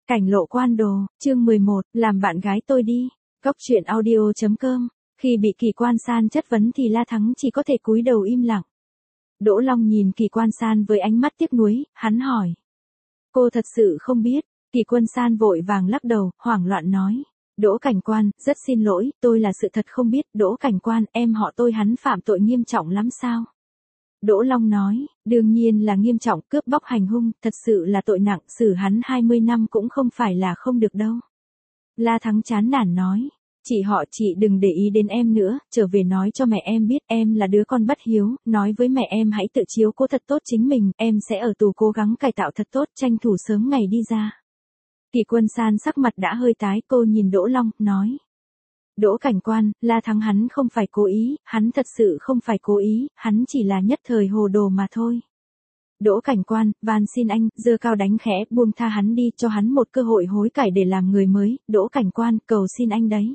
Cảnh lộ quan đồ, chương 11, làm bạn gái tôi đi. Góc truyện audio.com. Khi bị Kỳ Quan San chất vấn thì La Thắng chỉ có thể cúi đầu im lặng. Đỗ Long nhìn Kỳ Quan San với ánh mắt tiếc nuối, hắn hỏi. Cô thật sự không biết. Kỳ Quan San vội vàng lắc đầu, hoảng loạn nói. Đỗ Cảnh Quan, rất xin lỗi, tôi là sự thật không biết. Đỗ Cảnh Quan, em họ tôi hắn phạm tội nghiêm trọng lắm sao? Đỗ Long nói, đương nhiên là nghiêm trọng, cướp bóc hành hung, thật sự là tội nặng, xử hắn 20 năm cũng không phải là không được đâu. La Thắng chán nản nói, chị đừng để ý đến em nữa, trở về nói cho mẹ em biết em là đứa con bất hiếu, nói với mẹ em hãy tự chiếu cố thật tốt chính mình, em sẽ ở tù cố gắng cải tạo thật tốt, tranh thủ sớm ngày đi ra. Kỳ Quân San sắc mặt đã hơi tái, cô nhìn Đỗ Long, nói. Đỗ Cảnh Quan, La Thắng hắn không phải cố ý, hắn thật sự không phải cố ý, hắn chỉ là nhất thời hồ đồ mà thôi. Đỗ Cảnh Quan, van xin anh, giơ cao đánh khẽ, buông tha hắn đi, cho hắn một cơ hội hối cải để làm người mới, Đỗ Cảnh Quan, cầu xin anh đấy.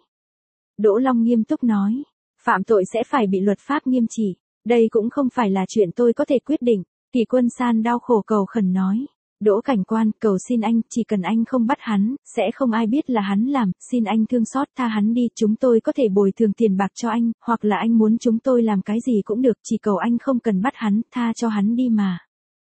Đỗ Long nghiêm túc nói, phạm tội sẽ phải bị luật pháp nghiêm trị, đây cũng không phải là chuyện tôi có thể quyết định. Kỳ Quân San đau khổ cầu khẩn nói. Đỗ Cảnh Quan, cầu xin anh, chỉ cần anh không bắt hắn, sẽ không ai biết là hắn làm, xin anh thương xót tha hắn đi, chúng tôi có thể bồi thường tiền bạc cho anh, hoặc là anh muốn chúng tôi làm cái gì cũng được, chỉ cầu anh không cần bắt hắn, tha cho hắn đi mà.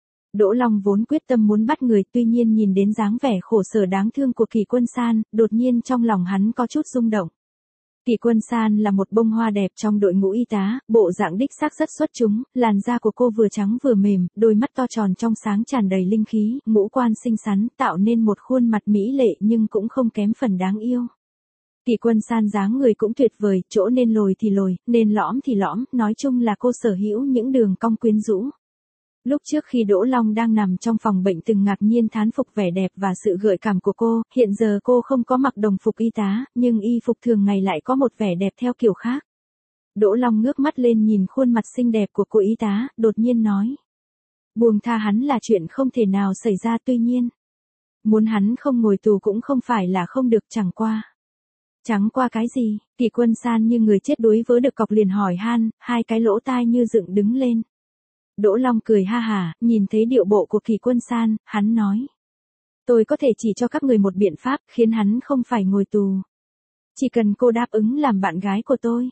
Đỗ Long vốn quyết tâm muốn bắt người, tuy nhiên nhìn đến dáng vẻ khổ sở đáng thương của Kỳ Quân San, đột nhiên trong lòng hắn có chút rung động. Kỳ Quân San là một bông hoa đẹp trong đội ngũ y tá, bộ dạng đích xác rất xuất chúng, làn da của cô vừa trắng vừa mềm, đôi mắt to tròn trong sáng tràn đầy linh khí, ngũ quan xinh xắn, tạo nên một khuôn mặt mỹ lệ nhưng cũng không kém phần đáng yêu. Kỳ Quân San dáng người cũng tuyệt vời, chỗ nên lồi thì lồi, nên lõm thì lõm, nói chung là cô sở hữu những đường cong quyến rũ. Lúc trước khi Đỗ Long đang nằm trong phòng bệnh từng ngạc nhiên thán phục vẻ đẹp và sự gợi cảm của cô, hiện giờ cô không có mặc đồng phục y tá, nhưng y phục thường ngày lại có một vẻ đẹp theo kiểu khác. Đỗ Long ngước mắt lên nhìn khuôn mặt xinh đẹp của cô y tá, đột nhiên nói. Buông tha hắn là chuyện không thể nào xảy ra, tuy nhiên. Muốn hắn không ngồi tù cũng không phải là không được, chẳng qua. Chẳng qua cái gì? Kỳ Quân San như người chết đuối vớ được cọc liền hỏi han, hai cái lỗ tai như dựng đứng lên. Đỗ Long cười ha hả, nhìn thấy điệu bộ của Kỳ Quân San, hắn nói. Tôi có thể chỉ cho các người một biện pháp, khiến hắn không phải ngồi tù. Chỉ cần cô đáp ứng làm bạn gái của tôi.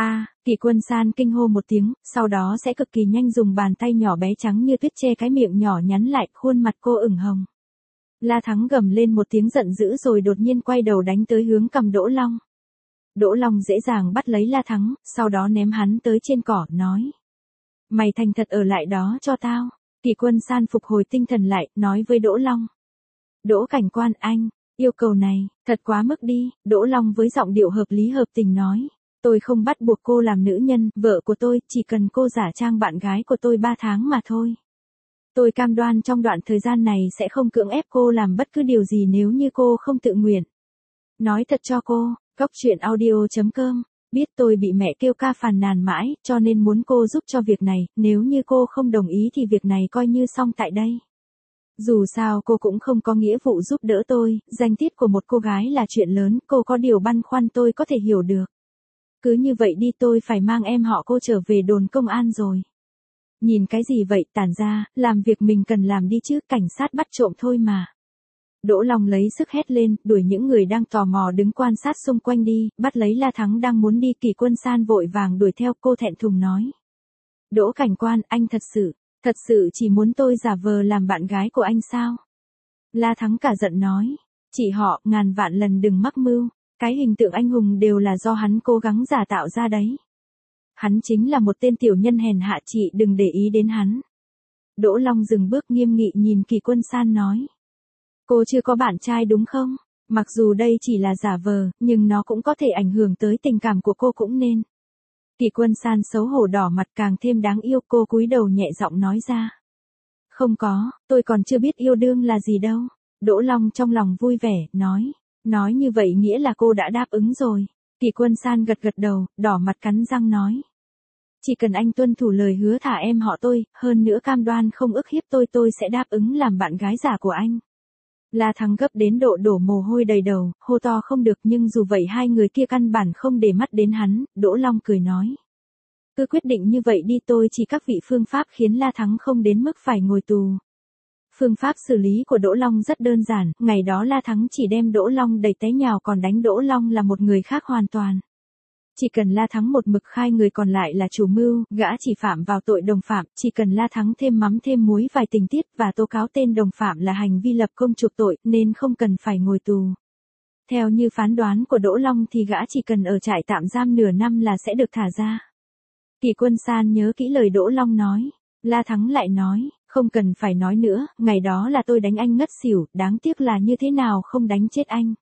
Kỳ Quân San kinh hô một tiếng, sau đó sẽ cực kỳ nhanh dùng bàn tay nhỏ bé trắng như tuyết che cái miệng nhỏ nhắn lại, khuôn mặt cô ửng hồng. La Thắng gầm lên một tiếng giận dữ rồi đột nhiên quay đầu đánh tới hướng cằm Đỗ Long. Đỗ Long dễ dàng bắt lấy La Thắng, sau đó ném hắn tới trên cỏ, nói. Mày thành thật ở lại đó cho tao. Kỳ Quân San phục hồi tinh thần lại, nói với Đỗ Long. Đỗ Cảnh Quan, anh, yêu cầu này, thật quá mức đi. Đỗ Long với giọng điệu hợp lý hợp tình nói. Tôi không bắt buộc cô làm nữ nhân, vợ của tôi, chỉ cần cô giả trang bạn gái của tôi 3 tháng mà thôi. Tôi cam đoan trong đoạn thời gian này sẽ không cưỡng ép cô làm bất cứ điều gì nếu như cô không tự nguyện. Nói thật cho cô, góc truyện audio.com. Biết tôi bị mẹ kêu ca phàn nàn mãi, cho nên muốn cô giúp cho việc này, nếu như cô không đồng ý thì việc này coi như xong tại đây. Dù sao cô cũng không có nghĩa vụ giúp đỡ tôi, danh tiết của một cô gái là chuyện lớn, cô có điều băn khoăn tôi có thể hiểu được. Cứ như vậy đi, tôi phải mang em họ cô trở về đồn công an rồi. Nhìn cái gì vậy, tản ra, làm việc mình cần làm đi chứ, cảnh sát bắt trộm thôi mà. Đỗ Long lấy sức hét lên, đuổi những người đang tò mò đứng quan sát xung quanh đi, bắt lấy La Thắng đang muốn đi. Kỳ Quân San vội vàng đuổi theo, cô thẹn thùng nói. Đỗ Cảnh Quan, anh thật sự chỉ muốn tôi giả vờ làm bạn gái của anh sao? La Thắng cả giận nói. Chị họ, ngàn vạn lần đừng mắc mưu, cái hình tượng anh hùng đều là do hắn cố gắng giả tạo ra đấy. Hắn chính là một tên tiểu nhân hèn hạ, chị đừng để ý đến hắn. Đỗ Long dừng bước nghiêm nghị nhìn Kỳ Quân San nói. Cô chưa có bạn trai đúng không? Mặc dù đây chỉ là giả vờ, nhưng nó cũng có thể ảnh hưởng tới tình cảm của cô cũng nên. Kỳ Quân San xấu hổ đỏ mặt càng thêm đáng yêu, cô cúi đầu nhẹ giọng nói ra. Không có, tôi còn chưa biết yêu đương là gì đâu. Đỗ Long trong lòng vui vẻ, nói. Nói như vậy nghĩa là cô đã đáp ứng rồi. Kỳ Quân San gật gật đầu, đỏ mặt cắn răng nói. Chỉ cần anh tuân thủ lời hứa thả em họ tôi, hơn nữa cam đoan không ức hiếp tôi sẽ đáp ứng làm bạn gái giả của anh. La Thắng gấp đến độ đổ mồ hôi đầy đầu, hô to không được, nhưng dù vậy hai người kia căn bản không để mắt đến hắn. Đỗ Long cười nói. Cứ quyết định như vậy đi, tôi chỉ các vị phương pháp khiến La Thắng không đến mức phải ngồi tù. Phương pháp xử lý của Đỗ Long rất đơn giản, ngày đó La Thắng chỉ đem Đỗ Long đẩy té nhào còn đánh Đỗ Long là một người khác hoàn toàn. Chỉ cần La Thắng một mực khai người còn lại là chủ mưu, gã chỉ phạm vào tội đồng phạm, chỉ cần La Thắng thêm mắm thêm muối vài tình tiết và tố cáo tên đồng phạm là hành vi lập công chuộc tội nên không cần phải ngồi tù. Theo như phán đoán của Đỗ Long thì gã chỉ cần ở trại tạm giam nửa năm là sẽ được thả ra. Kỳ Quân San nhớ kỹ lời Đỗ Long nói. La Thắng lại nói, không cần phải nói nữa, ngày đó là tôi đánh anh ngất xỉu, đáng tiếc là như thế nào không đánh chết anh.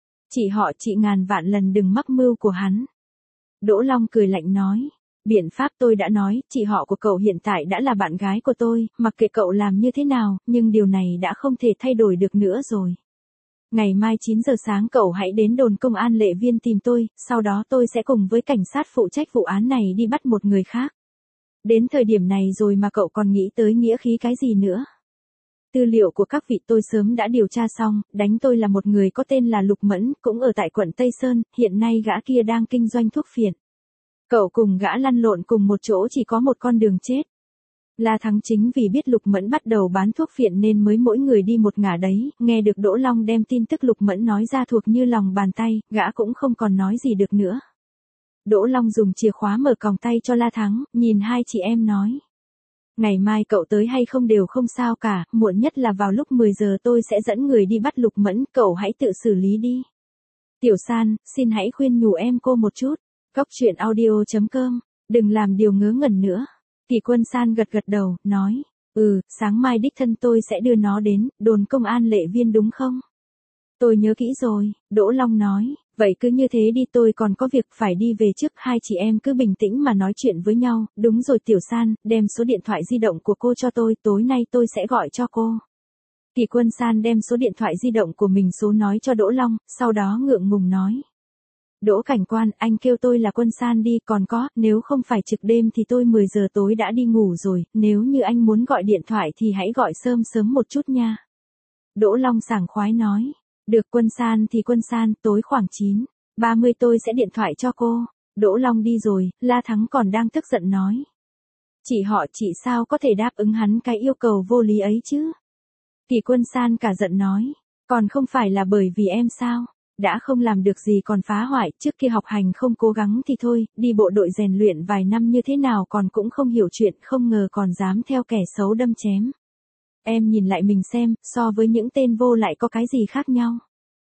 Chị ngàn vạn lần đừng mắc mưu của hắn. Đỗ Long cười lạnh nói, biện pháp tôi đã nói, chị họ của cậu hiện tại đã là bạn gái của tôi, mặc kệ cậu làm như thế nào, nhưng điều này đã không thể thay đổi được nữa rồi. Ngày mai 9 giờ sáng cậu hãy đến đồn công an Lệ Viên tìm tôi, sau đó tôi sẽ cùng với cảnh sát phụ trách vụ án này đi bắt một người khác. Đến thời điểm này rồi mà cậu còn nghĩ tới nghĩa khí cái gì nữa. Tư liệu của các vị tôi sớm đã điều tra xong, đánh tôi là một người có tên là Lục Mẫn, cũng ở tại quận Tây Sơn, hiện nay gã kia đang kinh doanh thuốc phiện. Cậu cùng gã lăn lộn cùng một chỗ chỉ có một con đường chết. La Thắng chính vì biết Lục Mẫn bắt đầu bán thuốc phiện nên mới mỗi người đi một ngả đấy, nghe được Đỗ Long đem tin tức Lục Mẫn nói ra thuộc như lòng bàn tay, gã cũng không còn nói gì được nữa. Đỗ Long dùng chìa khóa mở còng tay cho La Thắng, nhìn hai chị em nói. Ngày mai cậu tới hay không đều không sao cả, muộn nhất là vào lúc 10 giờ tôi sẽ dẫn người đi bắt Lục Mẫn, cậu hãy tự xử lý đi. Tiểu San, xin hãy khuyên nhủ em cô một chút. Góc truyện audio.com, đừng làm điều ngớ ngẩn nữa. Kỳ Quân San gật gật đầu, nói, sáng mai đích thân tôi sẽ đưa nó đến, đồn công an Lệ Viên đúng không? Tôi nhớ kỹ rồi, Đỗ Long nói, vậy cứ như thế đi tôi còn có việc phải đi về trước, hai chị em cứ bình tĩnh mà nói chuyện với nhau, đúng rồi Tiểu San, đem số điện thoại di động của cô cho tôi, tối nay tôi sẽ gọi cho cô. Kỳ Quân San đem số điện thoại di động của mình số nói cho Đỗ Long, sau đó ngượng ngùng nói. Đỗ cảnh quan, anh kêu tôi là Quân San đi, còn có, nếu không phải trực đêm thì tôi 10 giờ tối đã đi ngủ rồi, nếu như anh muốn gọi điện thoại thì hãy gọi sớm một chút nha. Đỗ Long sảng khoái nói, được Quân San thì Quân San, tối khoảng 9:30 tôi sẽ điện thoại cho cô. Đỗ Long đi rồi, La Thắng còn đang tức giận nói. Chị sao có thể đáp ứng hắn cái yêu cầu vô lý ấy chứ? Kỳ Quân San cả giận nói, còn không phải là bởi vì em sao? Đã không làm được gì còn phá hoại, trước kia học hành không cố gắng thì thôi, đi bộ đội rèn luyện vài năm như thế nào còn cũng không hiểu chuyện, không ngờ còn dám theo kẻ xấu đâm chém. Em nhìn lại mình xem, so với những tên vô lại có cái gì khác nhau.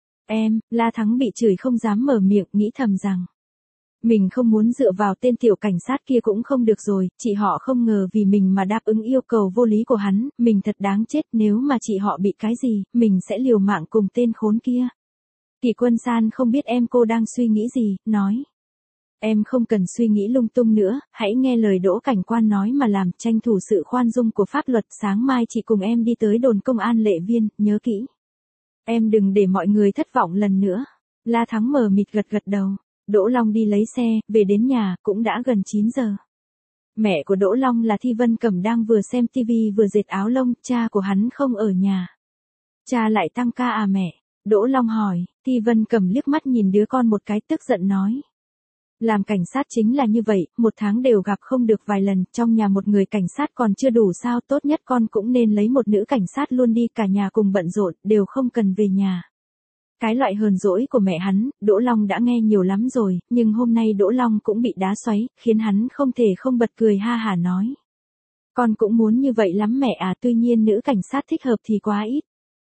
La Thắng bị chửi không dám mở miệng, nghĩ thầm rằng. Mình không muốn dựa vào tên tiểu cảnh sát kia cũng không được rồi, chị họ không ngờ vì mình mà đáp ứng yêu cầu vô lý của hắn, mình thật đáng chết, nếu mà chị họ bị cái gì, mình sẽ liều mạng cùng tên khốn kia. Kỳ Quân San không biết em cô đang suy nghĩ gì, nói. Em không cần suy nghĩ lung tung nữa, hãy nghe lời Đỗ cảnh quan nói mà làm, tranh thủ sự khoan dung của pháp luật, sáng mai chị cùng em đi tới đồn công an Lệ Viên, nhớ kỹ. Em đừng để mọi người thất vọng lần nữa. La Thắng mờ mịt gật đầu. Đỗ Long đi lấy xe, về đến nhà, cũng đã gần 9 giờ. Mẹ của Đỗ Long là Thi Vân Cẩm đang vừa xem tivi vừa dệt áo lông, cha của hắn không ở nhà. Cha lại tăng ca à mẹ? Đỗ Long hỏi, Thi Vân Cẩm liếc mắt nhìn đứa con một cái tức giận nói. Làm cảnh sát chính là như vậy, một tháng đều gặp không được vài lần, trong nhà một người cảnh sát còn chưa đủ sao, tốt nhất con cũng nên lấy một nữ cảnh sát luôn đi, cả nhà cùng bận rộn, đều không cần về nhà. Cái loại hờn dỗi của mẹ hắn, Đỗ Long đã nghe nhiều lắm rồi, nhưng hôm nay Đỗ Long cũng bị đá xoáy, khiến hắn không thể không bật cười ha hả nói. Con cũng muốn như vậy lắm mẹ à, tuy nhiên nữ cảnh sát thích hợp thì quá ít.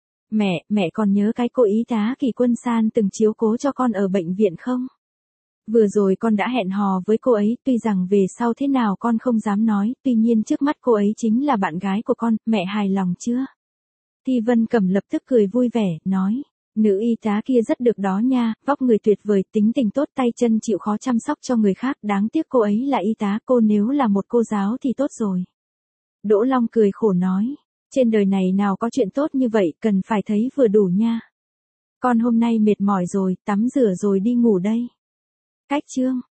Mẹ còn nhớ cái cô y tá Kỳ Quân San từng chiếu cố cho con ở bệnh viện không? Vừa rồi con đã hẹn hò với cô ấy, tuy rằng về sau thế nào con không dám nói, tuy nhiên trước mắt cô ấy chính là bạn gái của con, mẹ hài lòng chưa? Thi Vân Cẩm lập tức cười vui vẻ, nói. Nữ y tá kia rất được đó nha, vóc người tuyệt vời, tính tình tốt, tay chân chịu khó chăm sóc cho người khác, đáng tiếc cô ấy là y tá, cô nếu là một cô giáo thì tốt rồi. Đỗ Long cười khổ nói, trên đời này nào có chuyện tốt như vậy, cần phải thấy vừa đủ nha. Con hôm nay mệt mỏi rồi, tắm rửa rồi đi ngủ đây. Cách chương